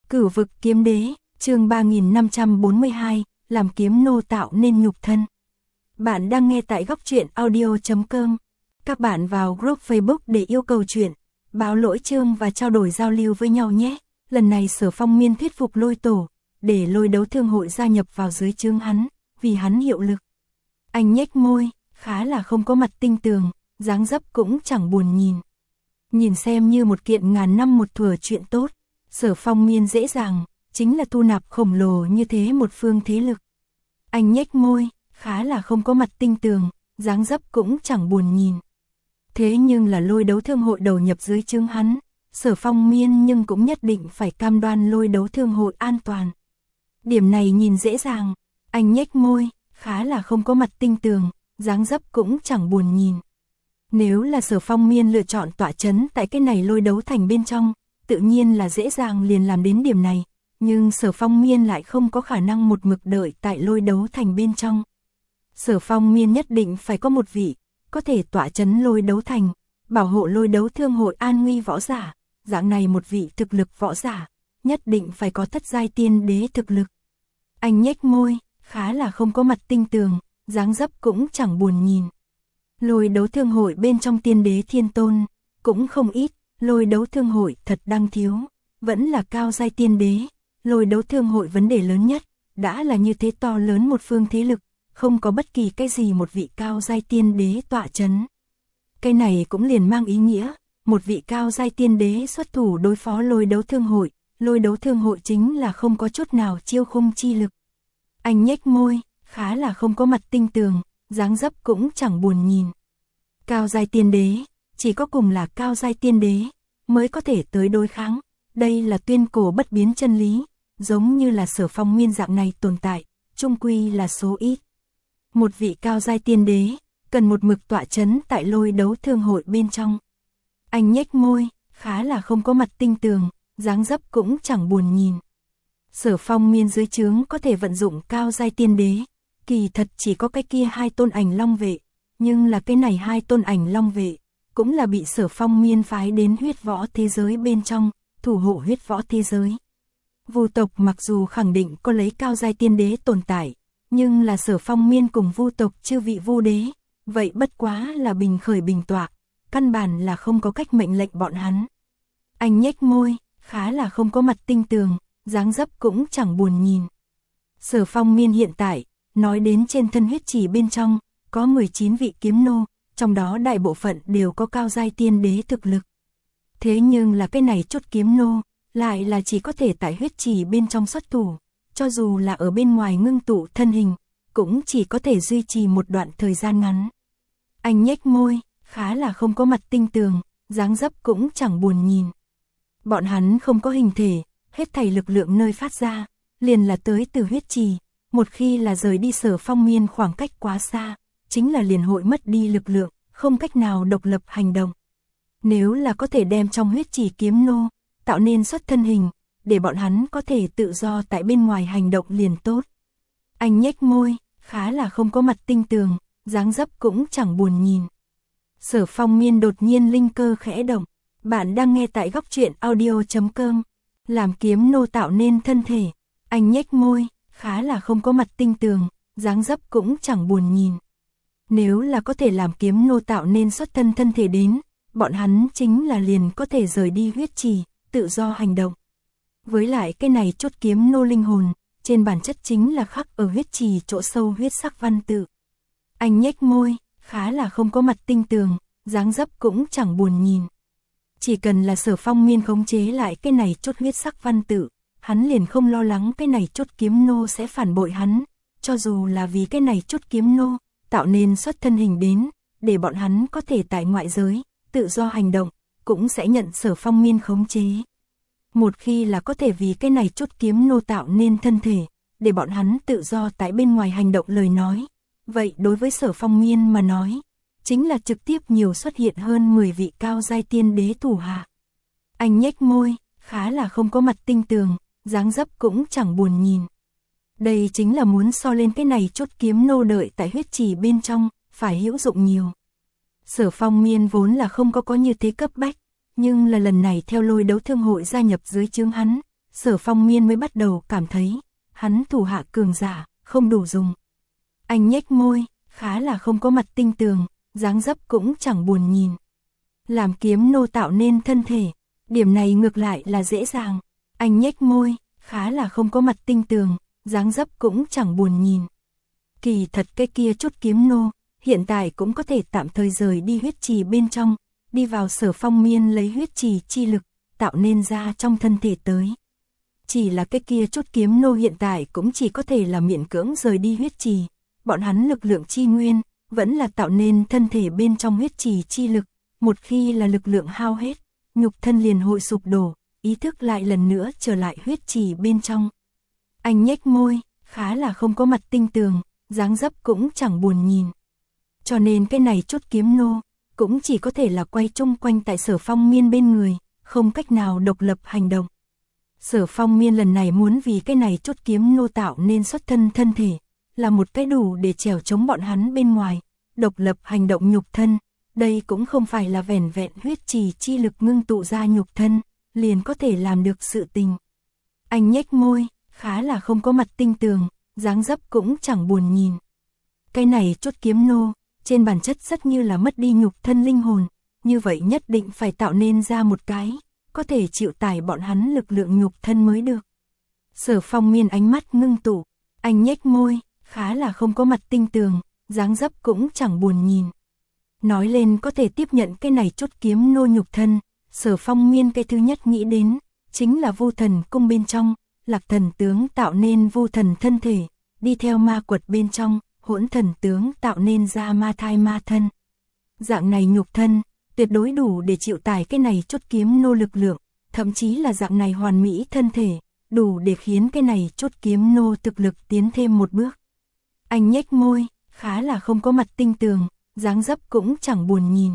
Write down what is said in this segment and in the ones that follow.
Cửu vực kiếm đế, chương 3542, làm kiếm nô tạo nên nhục thân. Bạn đang nghe tại góc truyện audio.com. Các bạn vào group Facebook để yêu cầu chuyện, báo lỗi chương và trao đổi giao lưu với nhau nhé. Lần này Sở Phong Miên thuyết phục Lôi Tổ, để Lôi Đấu Thương Hội gia nhập vào dưới trướng hắn, vì hắn hiệu lực. Anh nhếch môi, khá là không có mặt tinh tường, dáng dấp cũng chẳng buồn nhìn. Nhìn xem như một kiện ngàn năm một thuở chuyện tốt. Sở Phong Miên dễ dàng, chính là thu nạp khổng lồ như thế một phương thế lực. Anh nhếch môi, khá là không có mặt tinh tường, dáng dấp cũng chẳng buồn nhìn. Thế nhưng là Lôi Đấu Thương Hội đầu nhập dưới trướng hắn, Sở Phong Miên nhưng cũng nhất định phải cam đoan Lôi Đấu Thương Hội an toàn. Điểm này nhìn dễ dàng, anh nhếch môi, khá là không có mặt tinh tường, dáng dấp cũng chẳng buồn nhìn. Nếu là Sở Phong Miên lựa chọn tọa trấn tại cái này Lôi Đấu Thành bên trong, tự nhiên là dễ dàng liền làm đến điểm này, nhưng Sở Phong Miên lại không có khả năng một mực đợi tại Lôi Đấu Thành bên trong. Sở Phong Miên nhất định phải có một vị, có thể tọa trấn Lôi Đấu Thành, bảo hộ Lôi Đấu Thương Hội an nguy võ giả, dạng này một vị thực lực võ giả, nhất định phải có thất giai tiên đế thực lực. Anh nhếch môi, khá là không có mặt tinh tường, dáng dấp cũng chẳng buồn nhìn. Lôi Đấu Thương Hội bên trong tiên đế thiên tôn, cũng không ít. Lôi Đấu Thương Hội thật đang thiếu, vẫn là cao giai tiên đế. Lôi Đấu Thương Hội vấn đề lớn nhất, đã là như thế to lớn một phương thế lực, không có bất kỳ cái gì một vị cao giai tiên đế tọa trấn. Cái này cũng liền mang ý nghĩa, một vị cao giai tiên đế xuất thủ đối phó Lôi Đấu Thương Hội, Lôi Đấu Thương Hội chính là không có chút nào chiêu khung chi lực. Anh nhếch môi, khá là không có mặt tinh tường, dáng dấp cũng chẳng buồn nhìn. Cao giai tiên đế, chỉ có cùng là cao giai tiên đế mới có thể tới đối kháng, đây là tuyên cổ bất biến chân lý, giống như là Sở Phong Miên dạng này tồn tại, chung quy là số ít. Một vị cao giai tiên đế, cần một mực tọa trấn tại Lôi Đấu Thương Hội bên trong. Anh nhếch môi, khá là không có mặt tinh tường, dáng dấp cũng chẳng buồn nhìn. Sở Phong Miên dưới trướng có thể vận dụng cao giai tiên đế, kỳ thật chỉ có cái kia hai tôn ảnh long vệ, nhưng là cái này hai tôn ảnh long vệ, cũng là bị Sở Phong Miên phái đến huyết võ thế giới bên trong, thủ hộ huyết võ thế giới. Vu tộc mặc dù khẳng định có lấy cao giai tiên đế tồn tại, nhưng là Sở Phong Miên cùng Vu tộc chư vị Vu đế, vậy bất quá là bình khởi bình tọa, căn bản là không có cách mệnh lệnh bọn hắn. Anh nhếch môi, khá là không có mặt tinh tường, dáng dấp cũng chẳng buồn nhìn. Sở Phong Miên hiện tại, nói đến trên thân huyết chỉ bên trong, có 19 vị kiếm nô, trong đó đại bộ phận đều có cao giai tiên đế thực lực. Thế nhưng là cái này chút kiếm nô, lại là chỉ có thể tại huyết chỉ bên trong xuất thủ, cho dù là ở bên ngoài ngưng tụ thân hình, cũng chỉ có thể duy trì một đoạn thời gian ngắn. Anh nhếch môi, khá là không có mặt tinh tường, dáng dấp cũng chẳng buồn nhìn. Bọn hắn không có hình thể, hết thảy lực lượng nơi phát ra, liền là tới từ huyết trì, một khi là rời đi Sở Phong Miên khoảng cách quá xa, chính là liền hội mất đi lực lượng, không cách nào độc lập hành động. Nếu là có thể đem trong huyết chỉ kiếm nô, tạo nên xuất thân hình, để bọn hắn có thể tự do tại bên ngoài hành động liền tốt. Anh nhếch môi, khá là không có mặt tinh tường, dáng dấp cũng chẳng buồn nhìn. Sở Phong Miên đột nhiên linh cơ khẽ động, bạn đang nghe tại góc truyện audio.com, làm kiếm nô tạo nên thân thể. Anh nhếch môi, khá là không có mặt tinh tường, dáng dấp cũng chẳng buồn nhìn. Nếu là có thể làm kiếm nô tạo nên xuất thân thân thể đến, bọn hắn chính là liền có thể rời đi huyết trì, tự do hành động. Với lại cái này chút kiếm nô linh hồn, trên bản chất chính là khắc ở huyết trì chỗ sâu huyết sắc văn tự. Anh nhếch môi, khá là không có mặt tinh tường, dáng dấp cũng chẳng buồn nhìn. Chỉ cần là Sở Phong Miên khống chế lại cái này chút huyết sắc văn tự, hắn liền không lo lắng cái này chút kiếm nô sẽ phản bội hắn, cho dù là vì cái này chút kiếm nô tạo nên xuất thân hình đến, để bọn hắn có thể tại ngoại giới, tự do hành động, cũng sẽ nhận Sở Phong Miên khống chế. Một khi là có thể vì cái này chút kiếm nô tạo nên thân thể, để bọn hắn tự do tại bên ngoài hành động lời nói, vậy đối với Sở Phong Miên mà nói, chính là trực tiếp nhiều xuất hiện hơn 10 vị cao giai tiên đế thủ hạ. Anh nhếch môi, khá là không có mặt tinh tường, dáng dấp cũng chẳng buồn nhìn. Đây chính là muốn so lên cái này chút kiếm nô đợi tại huyết trì bên trong, phải hữu dụng nhiều. Sở Phong Miên vốn là không có như thế cấp bách, nhưng là lần này theo Lôi Đấu Thương Hội gia nhập dưới trướng hắn, Sở Phong Miên mới bắt đầu cảm thấy, hắn thủ hạ cường giả, không đủ dùng. Anh nhếch môi, khá là không có mặt tinh tường, dáng dấp cũng chẳng buồn nhìn. Làm kiếm nô tạo nên thân thể, điểm này ngược lại là dễ dàng. Anh nhếch môi, khá là không có mặt tinh tường, dáng dấp cũng chẳng buồn nhìn. Kỳ thật cái kia chút kiếm nô, hiện tại cũng có thể tạm thời rời đi huyết trì bên trong, đi vào Sở Phong Miên lấy huyết trì chi lực, tạo nên ra trong thân thể tới. Chỉ là cái kia chút kiếm nô hiện tại cũng chỉ có thể là miễn cưỡng rời đi huyết trì, bọn hắn lực lượng chi nguyên, vẫn là tạo nên thân thể bên trong huyết trì chi lực, một khi là lực lượng hao hết, nhục thân liền hội sụp đổ, ý thức lại lần nữa trở lại huyết trì bên trong. Anh nhếch môi, khá là không có mặt tinh tường, dáng dấp cũng chẳng buồn nhìn. Cho nên cái này chút kiếm nô, cũng chỉ có thể là quay chung quanh tại Sở Phong Miên bên người, không cách nào độc lập hành động. Sở Phong Miên lần này muốn vì cái này chút kiếm nô tạo nên xuất thân thân thể, là một cái đủ để chèo chống bọn hắn bên ngoài, độc lập hành động nhục thân. Đây cũng không phải là vẻn vẹn huyết trì chi lực ngưng tụ ra nhục thân, liền có thể làm được sự tình. Anh nhếch môi, khá là không có mặt tinh tường, dáng dấp cũng chẳng buồn nhìn. Cái này chút kiếm nô, trên bản chất rất như là mất đi nhục thân linh hồn, như vậy nhất định phải tạo nên ra một cái, có thể chịu tải bọn hắn lực lượng nhục thân mới được. Sở Phong Miên ánh mắt ngưng tụ, anh nhếch môi, khá là không có mặt tinh tường, dáng dấp cũng chẳng buồn nhìn. Nói lên có thể tiếp nhận cái này chút kiếm nô nhục thân, Sở Phong Miên cái thứ nhất nghĩ đến, chính là Vu Thần Cung bên trong, Lạc Thần tướng tạo nên Vu Thần thân thể, đi theo ma quật bên trong, Hỗn Thần tướng tạo nên ra ma thai ma thân. Dạng này nhục thân, tuyệt đối đủ để chịu tải cái này chút kiếm nô lực lượng, thậm chí là dạng này hoàn mỹ thân thể, đủ để khiến cái này chút kiếm nô thực lực tiến thêm một bước. Anh nhếch môi, khá là không có mặt tinh tường, dáng dấp cũng chẳng buồn nhìn.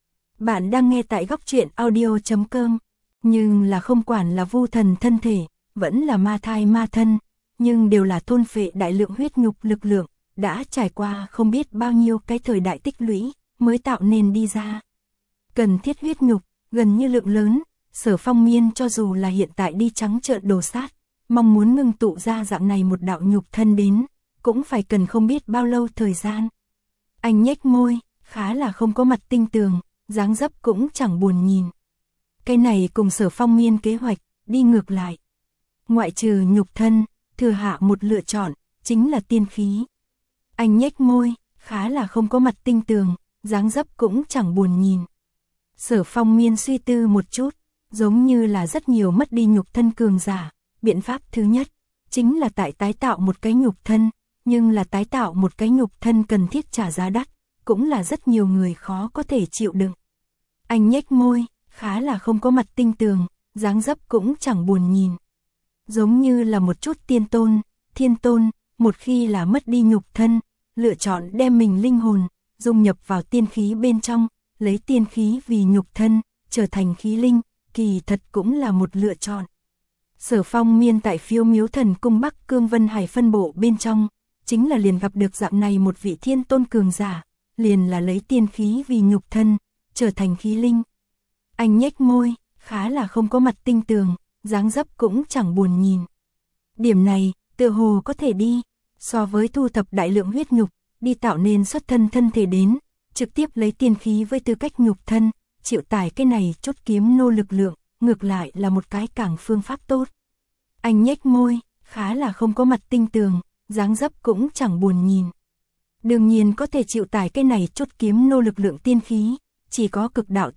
Bạn đang nghe tại góc truyện audio.com, nhưng là không quản là Vu Thần thân thể, vẫn là ma thai ma thân, nhưng đều là thôn phệ đại lượng huyết nhục lực lượng, đã trải qua không biết bao nhiêu cái thời đại tích lũy, mới tạo nên đi ra. Cần thiết huyết nhục, gần như lượng lớn, Sở Phong Miên cho dù là hiện tại đi trắng trợn đồ sát, mong muốn ngưng tụ ra dạng này một đạo nhục thân đến, cũng phải cần không biết bao lâu thời gian. Anh nhếch môi, khá là không có mặt tinh tường, dáng dấp cũng chẳng buồn nhìn. Cái này cùng Sở Phong Miên kế hoạch, đi ngược lại. Ngoại trừ nhục thân, thừa hạ một lựa chọn, chính là tiên khí. Anh nhếch môi, khá là không có mặt tinh tường, dáng dấp cũng chẳng buồn nhìn. Sở Phong Miên suy tư một chút, giống như là rất nhiều mất đi nhục thân cường giả. Biện pháp thứ nhất, chính là tái tạo một cái nhục thân, nhưng là tái tạo một cái nhục thân cần thiết trả giá đắt, cũng là rất nhiều người khó có thể chịu đựng. Anh nhếch môi, khá là không có mặt tinh tường, dáng dấp cũng chẳng buồn nhìn. Giống như là một chút tiên tôn, thiên tôn, một khi là mất đi nhục thân, lựa chọn đem mình linh hồn, dung nhập vào tiên khí bên trong, lấy tiên khí vì nhục thân, trở thành khí linh, kỳ thật cũng là một lựa chọn. Sở Phong Miên tại Phiêu Miếu Thần Cung Bắc Cương Vân Hải phân bộ bên trong, chính là liền gặp được dạng này một vị thiên tôn cường giả, liền là lấy tiên khí vì nhục thân, trở thành khí linh. Anh nhếch môi, khá là không có mặt tinh tường, dáng dấp cũng chẳng buồn nhìn. Điểm này, tựa hồ có thể đi, so với thu thập đại lượng huyết nhục, đi tạo nên xuất thân thân thể đến, trực tiếp lấy tiên khí với tư cách nhục thân, chịu tải cái này chốt kiếm nô lực lượng, ngược lại là một cái càng phương pháp tốt. Anh nhếch môi, khá là không có mặt tinh tường, dáng dấp cũng chẳng buồn nhìn. Đương nhiên có thể chịu tải cái này chốt kiếm nô lực lượng tiên khí, chỉ có cực đạo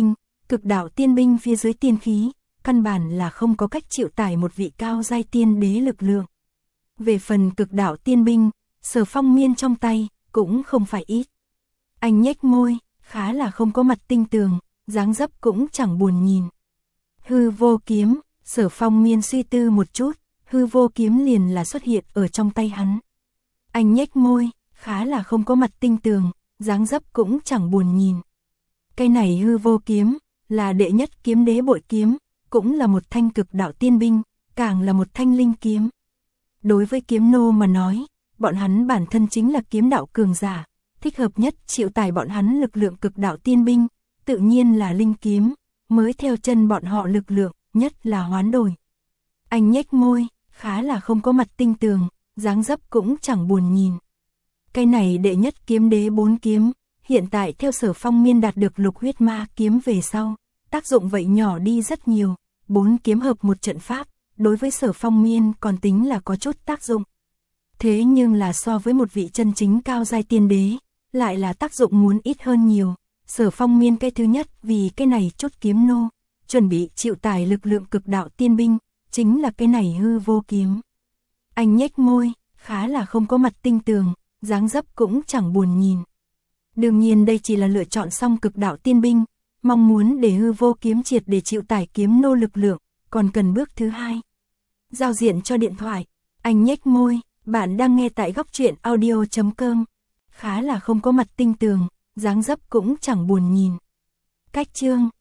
tiên binh phía dưới tiên khí, căn bản là không có cách chịu tải một vị cao giai tiên đế lực lượng. Về phần cực đạo tiên binh, Sở Phong Miên trong tay, cũng không phải ít. Anh nhếch môi, khá là không có mặt tinh tường, dáng dấp cũng chẳng buồn nhìn. Hư vô kiếm, Sở Phong Miên suy tư một chút, hư vô kiếm liền là xuất hiện ở trong tay hắn. Anh nhếch môi, khá là không có mặt tinh tường, dáng dấp cũng chẳng buồn nhìn. Cái này hư vô kiếm, là đệ nhất kiếm đế bội kiếm, cũng là một thanh cực đạo tiên binh, càng là một thanh linh kiếm. Đối với kiếm nô mà nói, bọn hắn bản thân chính là kiếm đạo cường giả, thích hợp nhất chịu tải bọn hắn lực lượng cực đạo tiên binh, tự nhiên là linh kiếm, mới theo chân bọn họ lực lượng, nhất là hoán đổi. Anh nhếch môi, khá là không có mặt tinh tường, dáng dấp cũng chẳng buồn nhìn. Cái này đệ nhất kiếm đế 4 kiếm, hiện tại theo Sở Phong Miên đạt được lục huyết ma kiếm về sau, tác dụng vậy nhỏ đi rất nhiều, 4 kiếm hợp một trận pháp, đối với Sở Phong Miên còn tính là có chút tác dụng. Thế nhưng là so với một vị chân chính cao giai tiên đế, lại là tác dụng muốn ít hơn nhiều. Sở Phong Miên cái thứ nhất vì cái này chốt kiếm nô, chuẩn bị chịu tải lực lượng cực đạo tiên binh, chính là cái này hư vô kiếm. Anh nhếch môi, khá là không có mặt tinh tường, dáng dấp cũng chẳng buồn nhìn. Đương nhiên đây chỉ là lựa chọn xong cực đạo tiên binh, mong muốn để hư vô kiếm triệt để chịu tải kiếm nô lực lượng, còn cần bước thứ hai. Giao diện cho điện thoại, anh nhếch môi, bạn đang nghe tại góc truyện audio.com. Khá là không có mặt tinh tường, dáng dấp cũng chẳng buồn nhìn. Cách chương